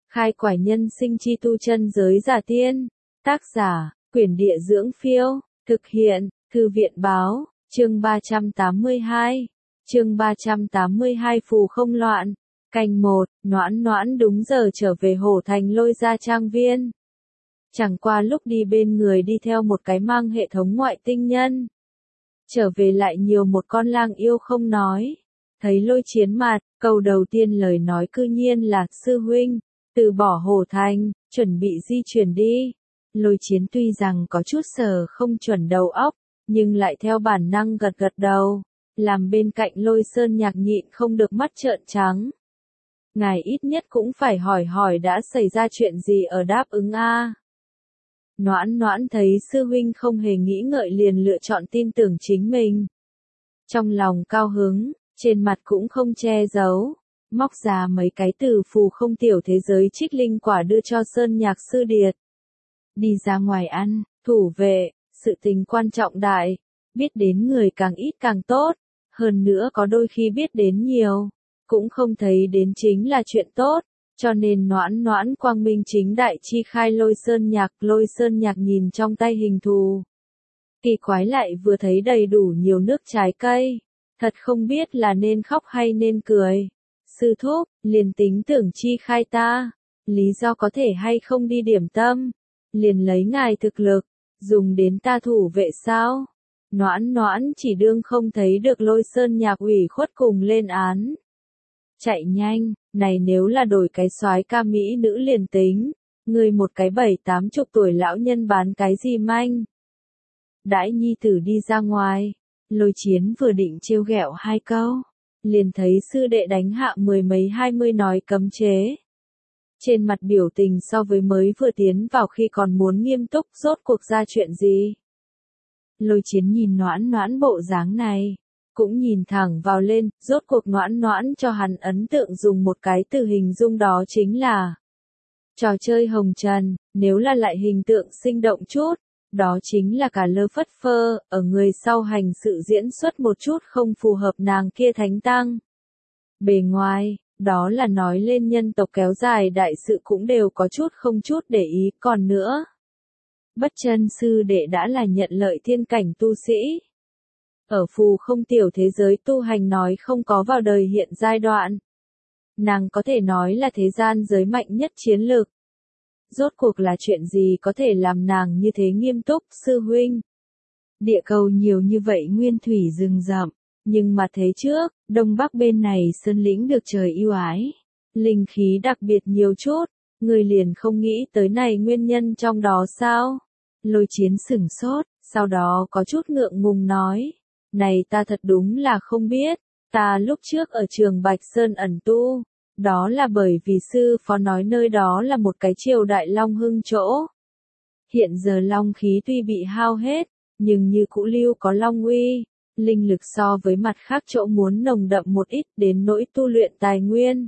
Khai quải nhân sinh chi tu chân giới giả tiên. Tác giả, Quyển Địa Dưỡng Phiêu. Thực hiện, Thư viện Báo. Chương 382. Chương 382 Phù không loạn. Canh 1, Noãn Noãn đúng giờ trở về Hổ Thành Lôi Gia trang viên. Chẳng qua lúc đi bên người đi theo một cái mang hệ thống ngoại tinh nhân. Trở về lại nhiều một con lang yêu không nói. Thấy Lôi Chiến mặt, câu đầu tiên lời nói cư nhiên là, sư huynh, từ bỏ Hổ Thành, chuẩn bị di chuyển đi. Lôi Chiến tuy rằng có chút sờ không chuẩn đầu óc, nhưng lại theo bản năng gật gật đầu, làm bên cạnh Lôi Sơn Nhạc nhịn không được mắt trợn trắng. Ngài ít nhất cũng phải hỏi đã xảy ra chuyện gì ở đáp ứng a. Noãn Noãn thấy sư huynh không hề nghĩ ngợi liền lựa chọn tin tưởng chính mình. Trong lòng cao hứng, trên mặt cũng không che giấu, móc ra mấy cái từ phù không tiểu thế giới trích linh quả đưa cho Sơn Nhạc sư điệt. Đi ra ngoài ăn, thủ vệ, sự tình quan trọng đại, biết đến người càng ít càng tốt, hơn nữa có đôi khi biết đến nhiều, cũng không thấy đến chính là chuyện tốt, cho nên Noãn Noãn quang minh chính đại chi khai Lôi Sơn Nhạc nhìn trong tay hình thù. Kỳ quái lại vừa thấy đầy đủ nhiều nước trái cây, thật không biết là nên khóc hay nên cười. Sư thúc, liền tính tưởng chi khai ta, lý do có thể hay không đi điểm tâm, liền lấy ngài thực lực, dùng đến ta thủ vệ sao? Noãn Noãn chỉ đương không thấy được Lôi Sơn Nhạc ủy khuất cùng lên án. Chạy nhanh, này nếu là đổi cái soái ca mỹ nữ liền tính, người một cái 70-80 tuổi lão nhân bán cái gì manh. Đãi nhi tử đi ra ngoài, Lôi Chiến vừa định trêu ghẹo hai câu, liền thấy sư đệ đánh hạ 10 mấy 20 nói cấm chế. Trên mặt biểu tình so với mới vừa tiến vào khi còn muốn nghiêm túc, rốt cuộc ra chuyện gì. Lôi Chiến nhìn Noãn Noãn bộ dáng này, cũng nhìn thẳng vào lên, rốt cuộc Noãn Noãn cho hắn ấn tượng dùng một cái từ hình dung đó chính là trò chơi hồng trần, nếu là lại hình tượng sinh động chút, đó chính là cả lơ phất phơ, ở người sau hành sự diễn xuất một chút không phù hợp nàng kia thánh tăng. Bề ngoài, đó là nói lên nhân tộc kéo dài đại sự cũng đều có chút không chút để ý, còn nữa. Bất chân sư đệ đã là nhận lợi thiên cảnh tu sĩ. Ở phù không tiểu thế giới tu hành nói không có vào đời hiện giai đoạn. Nàng có thể nói là thế gian giới mạnh nhất chiến lược. Rốt cuộc là chuyện gì có thể làm nàng như thế nghiêm túc, sư huynh? Địa cầu nhiều như vậy nguyên thủy rừng rậm, nhưng mà thế trước, đông bắc bên này sơn lĩnh được trời ưu ái. Linh khí đặc biệt nhiều chút, người liền không nghĩ tới này nguyên nhân trong đó sao? Lôi Chiến sửng sốt, sau đó có chút ngượng ngùng nói. Này ta thật đúng là không biết, ta lúc trước ở trường Bạch Sơn ẩn tu, đó là bởi vì sư phó nói nơi đó là một cái triều đại long hưng chỗ. Hiện giờ long khí tuy bị hao hết, nhưng như cũ lưu có long uy, linh lực so với mặt khác chỗ muốn nồng đậm một ít đến nỗi tu luyện tài nguyên.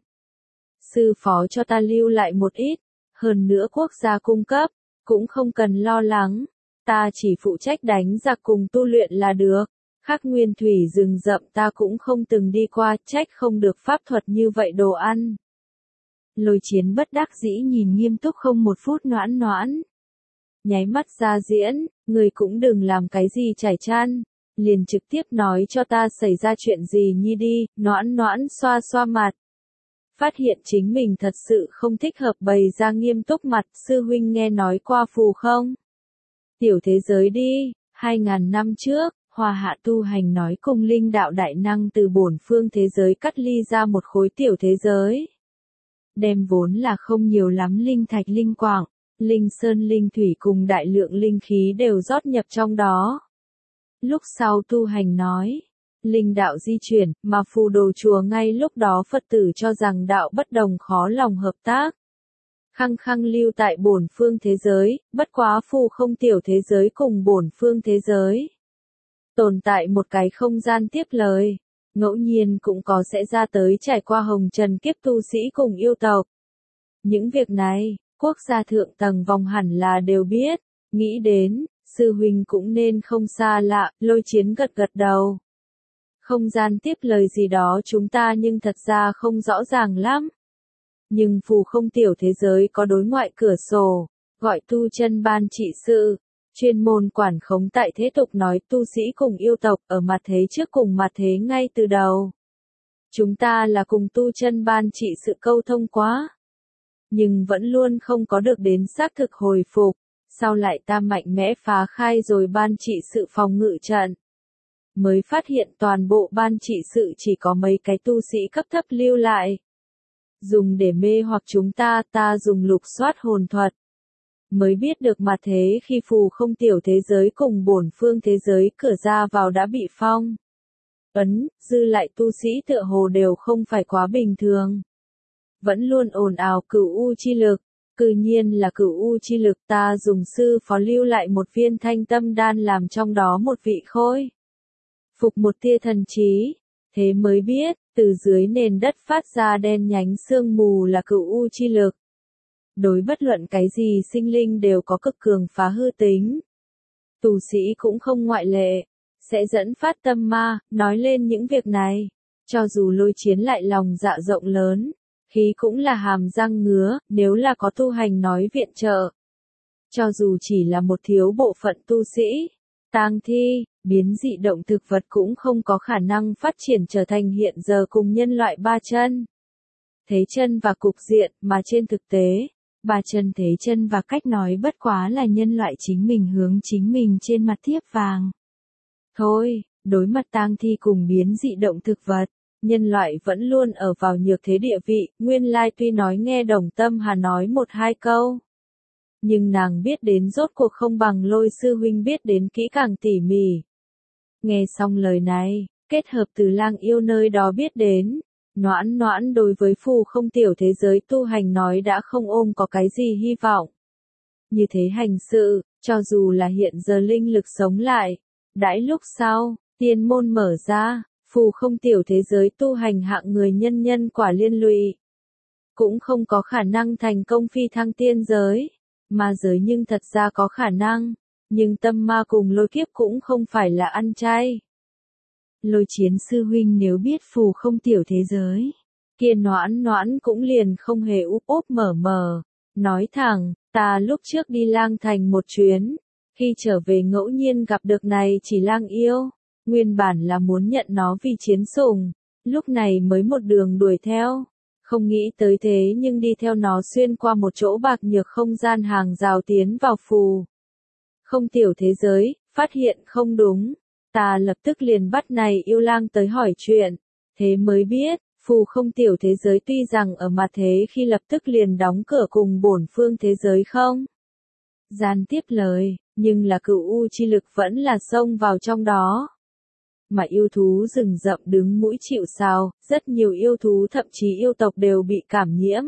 Sư phó cho ta lưu lại một ít, hơn nữa quốc gia cung cấp, cũng không cần lo lắng, ta chỉ phụ trách đánh giặc cùng tu luyện là được. Khác nguyên thủy rừng rậm ta cũng không từng đi qua, trách không được pháp thuật như vậy đồ ăn. Lôi Chiến bất đắc dĩ nhìn nghiêm túc không một phút Noãn Noãn. Nháy mắt ra diễn, người cũng đừng làm cái gì trải chăn, liền trực tiếp nói cho ta xảy ra chuyện gì nhi đi. Noãn Noãn xoa xoa mặt. Phát hiện chính mình thật sự không thích hợp bày ra nghiêm túc mặt, sư huynh nghe nói qua phù không? Tiểu thế giới đi, 2000 năm trước. Hoa Hạ tu hành nói cùng linh đạo đại năng từ bổn phương thế giới cắt ly ra một khối tiểu thế giới. Đem vốn là không nhiều lắm linh thạch linh quạng, linh sơn linh thủy cùng đại lượng linh khí đều rót nhập trong đó. Lúc sau tu hành nói, linh đạo di chuyển, mà phù đồ chùa ngay lúc đó Phật tử cho rằng đạo bất đồng khó lòng hợp tác. Khăng khăng lưu tại bổn phương thế giới, bất quá phù không tiểu thế giới cùng bổn phương thế giới. Tồn tại một cái không gian tiếp lời, ngẫu nhiên cũng có sẽ ra tới trải qua hồng trần kiếp tu sĩ cùng yêu tộc. Những việc này, quốc gia thượng tầng vòng hẳn là đều biết, nghĩ đến, sư huynh cũng nên không xa lạ, Lôi Chiến gật gật đầu. Không gian tiếp lời gì đó chúng ta nhưng thật ra không rõ ràng lắm. Nhưng phù không tiểu thế giới có đối ngoại cửa sổ, gọi tu chân ban trị sự, chuyên môn quản khống tại thế tục nói tu sĩ cùng yêu tộc ở mặt thế trước cùng mặt thế ngay từ đầu. Chúng ta là cùng tu chân ban trị sự câu thông quá. Nhưng vẫn luôn không có được đến xác thực hồi phục, sau lại ta mạnh mẽ phá khai rồi ban trị sự phòng ngự trận. Mới phát hiện toàn bộ ban trị sự chỉ có mấy cái tu sĩ cấp thấp lưu lại. Dùng để mê hoặc chúng ta, ta dùng lục soát hồn thuật. Mới biết được mà thế khi phù không tiểu thế giới cùng bổn phương thế giới cửa ra vào đã bị phong ấn, dư lại tu sĩ tựa hồ đều không phải quá bình thường. Vẫn luôn ồn ào cửu u chi lực, cư nhiên là cửu u chi lực, ta dùng sư phó lưu lại một viên thanh tâm đan làm trong đó một vị khôi phục một tia thần trí, thế mới biết, từ dưới nền đất phát ra đen nhánh sương mù là cửu u chi lực. Đối bất luận cái gì sinh linh đều có cực cường phá hư tính. Tu sĩ cũng không ngoại lệ, sẽ dẫn phát tâm ma, nói lên những việc này. Cho dù Lôi Chiến lại lòng dạ rộng lớn, khí cũng là hàm răng ngứa, nếu là có tu hành nói viện trợ. Cho dù chỉ là một thiếu bộ phận tu sĩ, tang thi, biến dị động thực vật cũng không có khả năng phát triển trở thành hiện giờ cùng nhân loại ba chân. Thế chân và cục diện, mà trên thực tế, ba chân thế chân và cách nói bất quá là nhân loại chính mình hướng chính mình trên mặt thiếp vàng. Thôi, đối mặt tang thi cùng biến dị động thực vật, nhân loại vẫn luôn ở vào nhược thế địa vị, nguyên lai tuy nói nghe Đồng Tâm Hà nói một hai câu. Nhưng nàng biết đến rốt cuộc không bằng Lôi sư huynh biết đến kỹ càng tỉ mỉ. Nghe xong lời này, kết hợp từ Lang Yêu nơi đó biết đến, Noãn Noãn đối với phù không tiểu thế giới tu hành nói đã không ôm có cái gì hy vọng. Như thế hành sự, cho dù là hiện giờ linh lực sống lại, đãi lúc sau, tiên môn mở ra, phù không tiểu thế giới tu hành hạng người nhân nhân quả liên lụy. Cũng không có khả năng thành công phi thăng tiên giới, ma giới nhưng thật ra có khả năng, nhưng tâm ma cùng lôi kiếp cũng không phải là ăn chay. Lôi Chiến sư huynh nếu biết phù không tiểu thế giới, kia Noãn Noãn cũng liền không hề úp úp mở mờ, nói thẳng, ta lúc trước đi Lang Thành một chuyến, khi trở về ngẫu nhiên gặp được này chỉ Lang Yêu, nguyên bản là muốn nhận nó vì chiến sủng, lúc này mới một đường đuổi theo, không nghĩ tới thế nhưng đi theo nó xuyên qua một chỗ bạc nhược không gian hàng rào tiến vào phù không tiểu thế giới, phát hiện không đúng. Ta lập tức liền bắt này yêu lang tới hỏi chuyện, thế mới biết, phù không tiểu thế giới tuy rằng ở mặt thế khi lập tức liền đóng cửa cùng bổn phương thế giới không gian tiếp lời, nhưng là cửu u chi lực vẫn là xông vào trong đó. Mà yêu thú rừng rậm đứng mũi chịu sào, rất nhiều yêu thú thậm chí yêu tộc đều bị cảm nhiễm.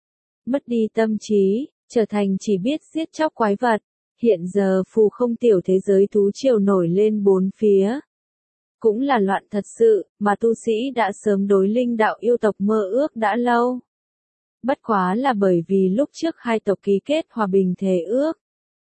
Mất đi tâm trí, trở thành chỉ biết giết chóc quái vật. Hiện giờ phù không tiểu thế giới thú triều nổi lên bốn phía. Cũng là loạn thật sự, mà tu sĩ đã sớm đối linh đạo yêu tộc mơ ước đã lâu. Bất quá là bởi vì lúc trước hai tộc ký kết hòa bình thề ước.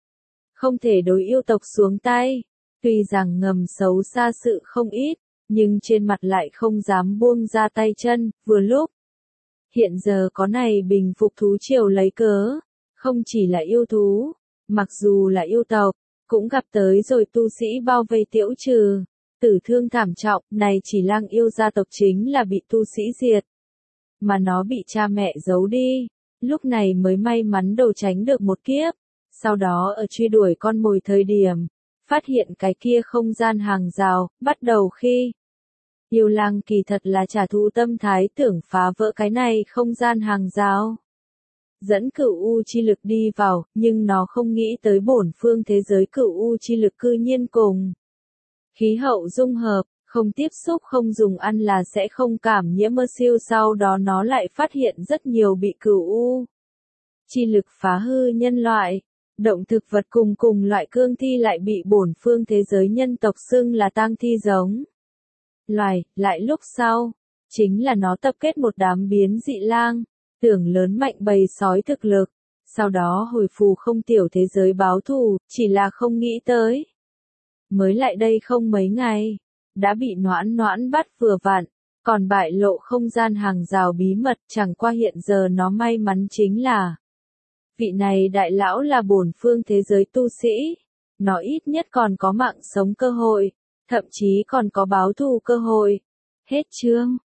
Không thể đối yêu tộc xuống tay, tuy rằng ngầm xấu xa sự không ít, nhưng trên mặt lại không dám buông ra tay chân, vừa lúc. Hiện giờ có này bình phục thú triều lấy cớ, không chỉ là yêu thú. Mặc dù là yêu tộc, cũng gặp tới rồi tu sĩ bao vây tiễu trừ, tử thương thảm trọng, này chỉ Lang Yêu gia tộc chính là bị tu sĩ diệt. Mà nó bị cha mẹ giấu đi, lúc này mới may mắn đầu tránh được một kiếp, sau đó ở truy đuổi con mồi thời điểm, phát hiện cái kia không gian hàng rào, bắt đầu khi. Yêu lang kỳ thật là trả thù tâm thái tưởng phá vỡ cái này không gian hàng rào. Dẫn cửu u chi lực đi vào, nhưng nó không nghĩ tới bổn phương thế giới cửu u chi lực cư nhiên cùng. Khí hậu dung hợp, không tiếp xúc không dùng ăn là sẽ không cảm nhiễm mơ siêu, sau đó nó lại phát hiện rất nhiều bị cửu u chi lực phá hư nhân loại. Động thực vật cùng loại cương thi lại bị bổn phương thế giới nhân tộc xưng là tang thi giống. Loài, lại lúc sau, chính là nó tập kết một đám biến dị lang. Tưởng lớn mạnh bầy sói thực lực, sau đó hồi phù không tiểu thế giới báo thù, chỉ là không nghĩ tới. Mới lại đây không mấy ngày, đã bị Noãn Noãn bắt vừa vặn, còn bại lộ không gian hàng rào bí mật, chẳng qua hiện giờ nó may mắn chính là vị này đại lão là bổn phương thế giới tu sĩ, nó ít nhất còn có mạng sống cơ hội, thậm chí còn có báo thù cơ hội. Hết chương.